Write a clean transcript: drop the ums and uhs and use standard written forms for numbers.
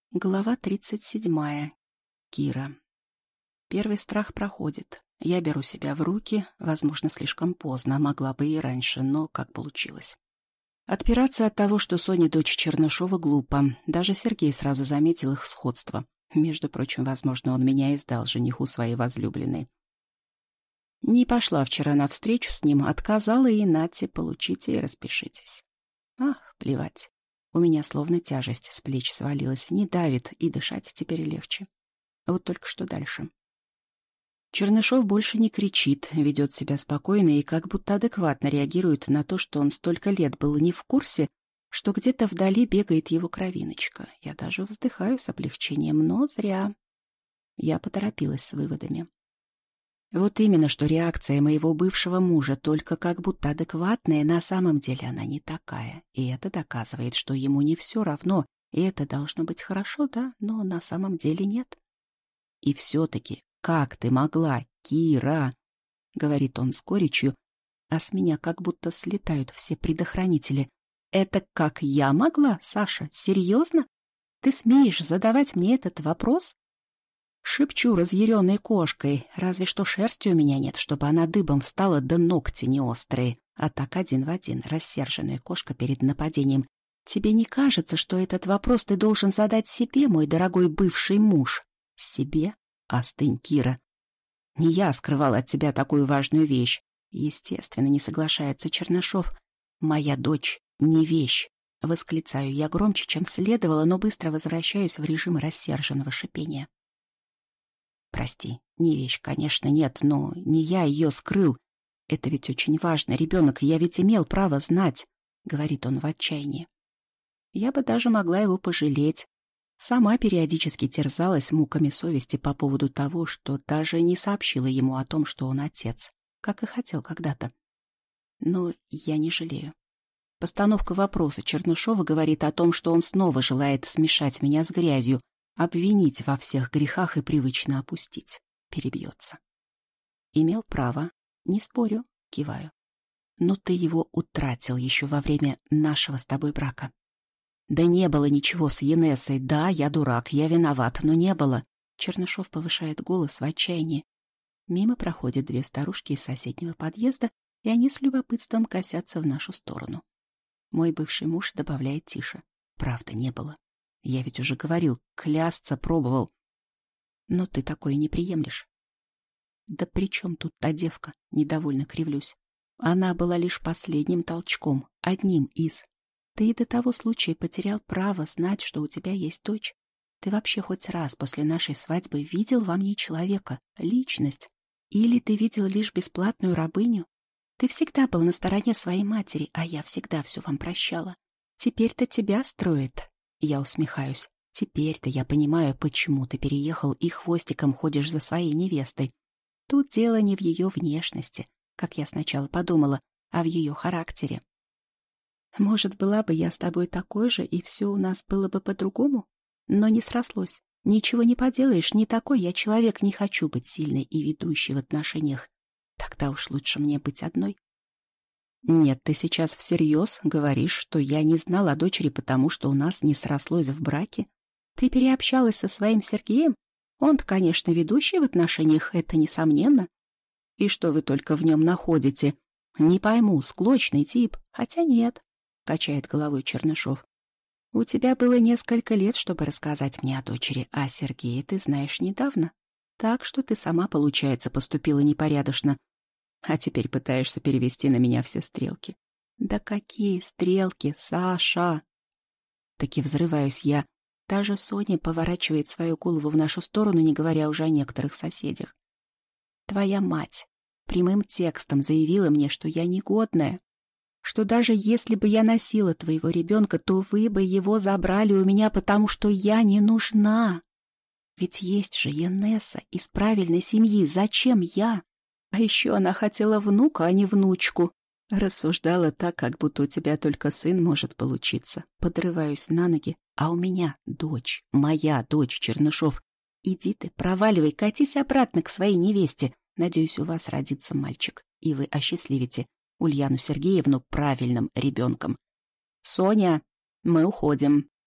Глава 37. Кира. Первый страх проходит. Я беру себя в руки, возможно, слишком поздно, могла бы и раньше, но как получилось. Отпираться от того, что Соня дочь Чернышова, глупо. Даже Сергей сразу заметил их сходство. Между прочим, возможно, он меня и сдал жениху своей возлюбленной. Не пошла вчера на встречу с ним, отказала и нате, получите и распишитесь. Ах, плевать. У меня словно тяжесть с плеч свалилась, не давит, и дышать теперь легче. А вот только что дальше. Чернышов больше не кричит, ведет себя спокойно и как будто адекватно реагирует на то, что он столько лет был не в курсе, что где-то вдали бегает его кровиночка. Я даже вздыхаю с облегчением, но зря. Я поторопилась с выводами. Вот именно, что реакция моего бывшего мужа только как будто адекватная, на самом деле она не такая. И это доказывает, что ему не все равно, и это должно быть хорошо, да, но на самом деле нет. И все-таки, как ты могла, Кира? Говорит он с горечью, а с меня как будто слетают все предохранители. Это как я могла, Саша? Серьезно? Ты смеешь задавать мне этот вопрос? Шепчу разъяренной кошкой, разве что шерсти у меня нет, чтобы она дыбом встала, да ногти не острые. А так один в один, рассерженная кошка перед нападением. Тебе не кажется, что этот вопрос ты должен задать себе, мой дорогой бывший муж? Себе? Остынь, Кира. Не я скрывал от тебя такую важную вещь. Естественно, не соглашается Чернышов. Моя дочь не вещь. Восклицаю я громче, чем следовало, но быстро возвращаюсь в режим рассерженного шипения. Прости, не вещь, конечно, нет, но не я ее скрыл. Это ведь очень важно, ребенок, я ведь имел право знать, говорит он в отчаянии. Я бы даже могла его пожалеть. Сама периодически терзалась муками совести по поводу того, что даже не сообщила ему о том, что он отец, как и хотел когда-то. Но я не жалею. Постановка вопроса Чернышова говорит о том, что он снова желает смешать меня с грязью, обвинить во всех грехах и привычно опустить. Перебьется. Имел право, не спорю, киваю. Но ты его утратил еще во время нашего с тобой брака. Да не было ничего с Енессой. Да, я дурак, я виноват, но не было. Чернышов повышает голос в отчаянии. Мимо проходят две старушки из соседнего подъезда, и они с любопытством косятся в нашу сторону. Мой бывший муж добавляет тише. Правда, не было. Я ведь уже говорил, клясться пробовал. Но ты такое не приемлешь. Да при чем тут та девка? Недовольно кривлюсь. Она была лишь последним толчком, одним из. Ты до того случая потерял право знать, что у тебя есть дочь. Ты вообще хоть раз после нашей свадьбы видел во мне человека, личность? Или ты видел лишь бесплатную рабыню? Ты всегда был на стороне своей матери, а я всегда все вам прощала. Теперь-то тебя строит. Я усмехаюсь. Теперь-то я понимаю, почему ты переехал и хвостиком ходишь за своей невестой. Тут дело не в ее внешности, как я сначала подумала, а в ее характере. Может, была бы я с тобой такой же, и все у нас было бы по-другому? Но не срослось. Ничего не поделаешь, не такой я человек, не хочу быть сильной и ведущей в отношениях. Тогда уж лучше мне быть одной. Нет, ты сейчас всерьез говоришь, что я не знала о дочери, потому что у нас не срослось в браке? Ты переобщалась со своим Сергеем? Он-то, конечно, ведущий в отношениях, это несомненно. И что вы только в нем находите? Не пойму, склочный тип, хотя нет, качает головой Чернышов. У тебя было несколько лет, чтобы рассказать мне о дочери, а Сергея ты знаешь недавно. Так что ты сама, получается, поступила непорядочно. А теперь пытаешься перевести на меня все стрелки. Да какие стрелки, Саша? Таки взрываюсь я. Даже Соня поворачивает свою голову в нашу сторону, не говоря уже о некоторых соседях. Твоя мать прямым текстом заявила мне, что я негодная, что даже если бы я носила твоего ребенка, то вы бы его забрали у меня, потому что я не нужна. Ведь есть же Енесса из правильной семьи, зачем я? А еще она хотела внука, а не внучку. Рассуждала так, как будто у тебя только сын может получиться. Подрываюсь на ноги, а у меня дочь, моя дочь, Чернышов. Иди ты, проваливай, катись обратно к своей невесте. Надеюсь, у вас родится мальчик, и вы осчастливите Ульяну Сергеевну правильным ребенком. Соня, мы уходим.